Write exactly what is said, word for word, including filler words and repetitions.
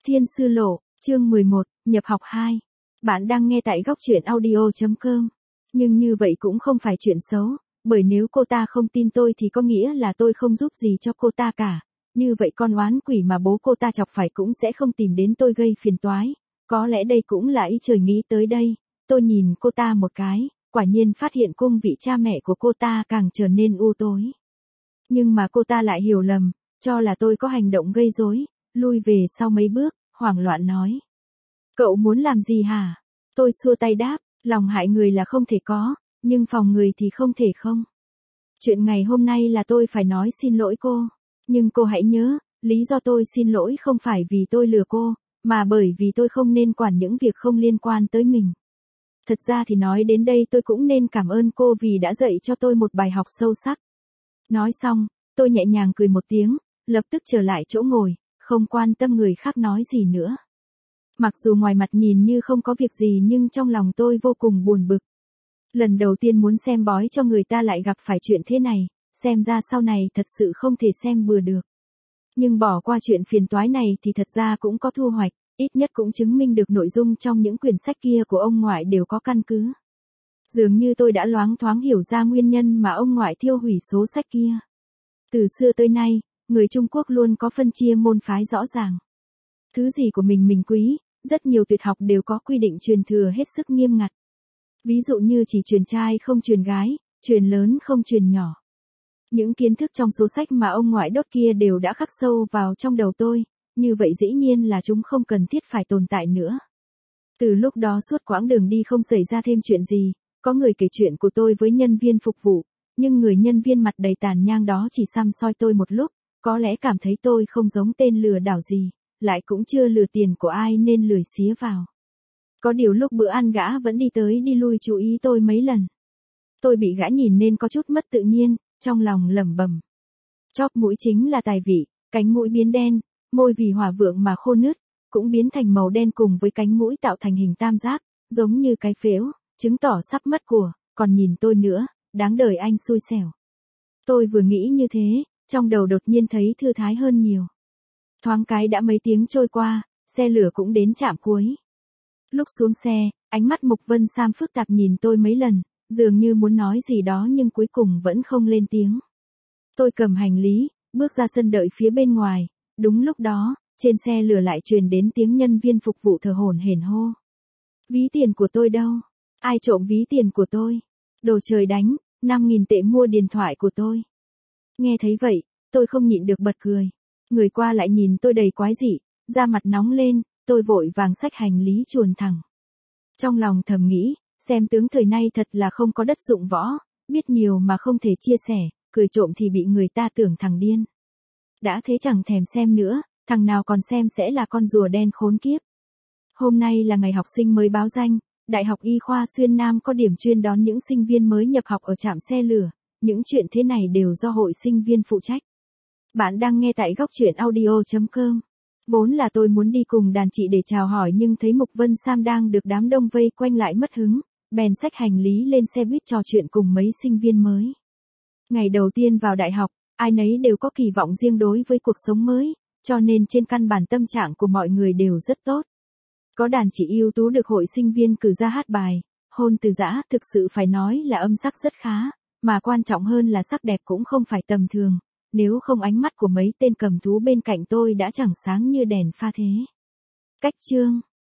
Thiên Sư Lộ, chương mười một, nhập học hai. Bạn đang nghe tại góc truyện audio chấm com. Nhưng như vậy cũng không phải chuyện xấu, bởi nếu cô ta không tin tôi thì có nghĩa là tôi không giúp gì cho cô ta cả. Như vậy con oán quỷ mà bố cô ta chọc phải cũng sẽ không tìm đến tôi gây phiền toái. Có lẽ đây cũng là ý trời nghĩ tới đây. Tôi nhìn cô ta một cái, quả nhiên phát hiện cung vị cha mẹ của cô ta càng trở nên u tối. Nhưng mà cô ta lại hiểu lầm, cho là tôi có hành động gây rối, lui về sau mấy bước, hoảng loạn nói. Cậu muốn làm gì hả? Tôi xua tay đáp, lòng hại người là không thể có, nhưng phòng người thì không thể không. Chuyện ngày hôm nay là tôi phải nói xin lỗi cô, nhưng cô hãy nhớ, lý do tôi xin lỗi không phải vì tôi lừa cô, mà bởi vì tôi không nên quản những việc không liên quan tới mình. Thật ra thì nói đến đây tôi cũng nên cảm ơn cô vì đã dạy cho tôi một bài học sâu sắc. Nói xong, tôi nhẹ nhàng cười một tiếng, lập tức trở lại chỗ ngồi, không quan tâm người khác nói gì nữa. Mặc dù ngoài mặt nhìn như không có việc gì nhưng trong lòng tôi vô cùng buồn bực. Lần đầu tiên muốn xem bói cho người ta lại gặp phải chuyện thế này, xem ra sau này thật sự không thể xem bừa được. Nhưng bỏ qua chuyện phiền toái này thì thật ra cũng có thu hoạch, ít nhất cũng chứng minh được nội dung trong những quyển sách kia của ông ngoại đều có căn cứ. Dường như tôi đã loáng thoáng hiểu ra nguyên nhân mà ông ngoại thiêu hủy số sách kia. Từ xưa tới nay, người Trung Quốc luôn có phân chia môn phái rõ ràng. Thứ gì của mình mình quý, rất nhiều tuyệt học đều có quy định truyền thừa hết sức nghiêm ngặt. Ví dụ như chỉ truyền trai không truyền gái, truyền lớn không truyền nhỏ. Những kiến thức trong số sách mà ông ngoại đốt kia đều đã khắc sâu vào trong đầu tôi, như vậy dĩ nhiên là chúng không cần thiết phải tồn tại nữa. Từ lúc đó suốt quãng đường đi không xảy ra thêm chuyện gì, có người kể chuyện của tôi với nhân viên phục vụ, nhưng người nhân viên mặt đầy tàn nhang đó chỉ săm soi tôi một lúc, có lẽ cảm thấy tôi không giống tên lừa đảo gì, lại cũng chưa lừa tiền của ai nên lười xía vào. Có điều lúc bữa ăn gã vẫn đi tới đi lui chú ý tôi mấy lần. Tôi bị gã nhìn nên có chút mất tự nhiên, trong lòng lẩm bẩm. Chóp mũi chính là tài vị, cánh mũi biến đen, môi vì hỏa vượng mà khô nứt, cũng biến thành màu đen cùng với cánh mũi tạo thành hình tam giác, giống như cái phễu, chứng tỏ sắp mất của, còn nhìn tôi nữa, đáng đời anh xui xẻo. Tôi vừa nghĩ như thế, trong đầu đột nhiên thấy thư thái hơn nhiều. Thoáng cái đã mấy tiếng trôi qua, xe lửa cũng đến trạm cuối. Lúc xuống xe, ánh mắt Mục Vân Sam phức tạp nhìn tôi mấy lần, dường như muốn nói gì đó nhưng cuối cùng vẫn không lên tiếng. Tôi cầm hành lý, bước ra sân đợi phía bên ngoài, đúng lúc đó, trên xe lửa lại truyền đến tiếng nhân viên phục vụ thở hổn hển hô. Ví tiền của tôi đâu? Ai trộm ví tiền của tôi? Đồ trời đánh, năm nghìn tệ mua điện thoại của tôi. Nghe thấy vậy, tôi không nhịn được bật cười. Người qua lại nhìn tôi đầy quái dị, da mặt nóng lên, tôi vội vàng xách hành lý chuồn thẳng. Trong lòng thầm nghĩ, xem tướng thời nay thật là không có đất dụng võ, biết nhiều mà không thể chia sẻ, cười trộm thì bị người ta tưởng thằng điên. Đã thế chẳng thèm xem nữa, thằng nào còn xem sẽ là con rùa đen khốn kiếp. Hôm nay là ngày học sinh mới báo danh, Đại học Y khoa Xuyên Nam có điểm chuyên đón những sinh viên mới nhập học ở trạm xe lửa, những chuyện thế này đều do hội sinh viên phụ trách. Bạn đang nghe tại góc truyện audio chấm com. Vốn là tôi muốn đi cùng đàn chị để chào hỏi nhưng thấy Mục Vân Sam đang được đám đông vây quanh lại mất hứng, bèn xách hành lý lên xe buýt trò chuyện cùng mấy sinh viên mới. Ngày đầu tiên vào đại học, ai nấy đều có kỳ vọng riêng đối với cuộc sống mới, cho nên trên căn bản tâm trạng của mọi người đều rất tốt. Có đàn chị ưu tú được hội sinh viên cử ra hát bài, Hôn Từ Giã thực sự phải nói là âm sắc rất khá, mà quan trọng hơn là sắc đẹp cũng không phải tầm thường. Nếu không ánh mắt của mấy tên cầm thú bên cạnh tôi đã chẳng sáng như đèn pha thế. Cách chương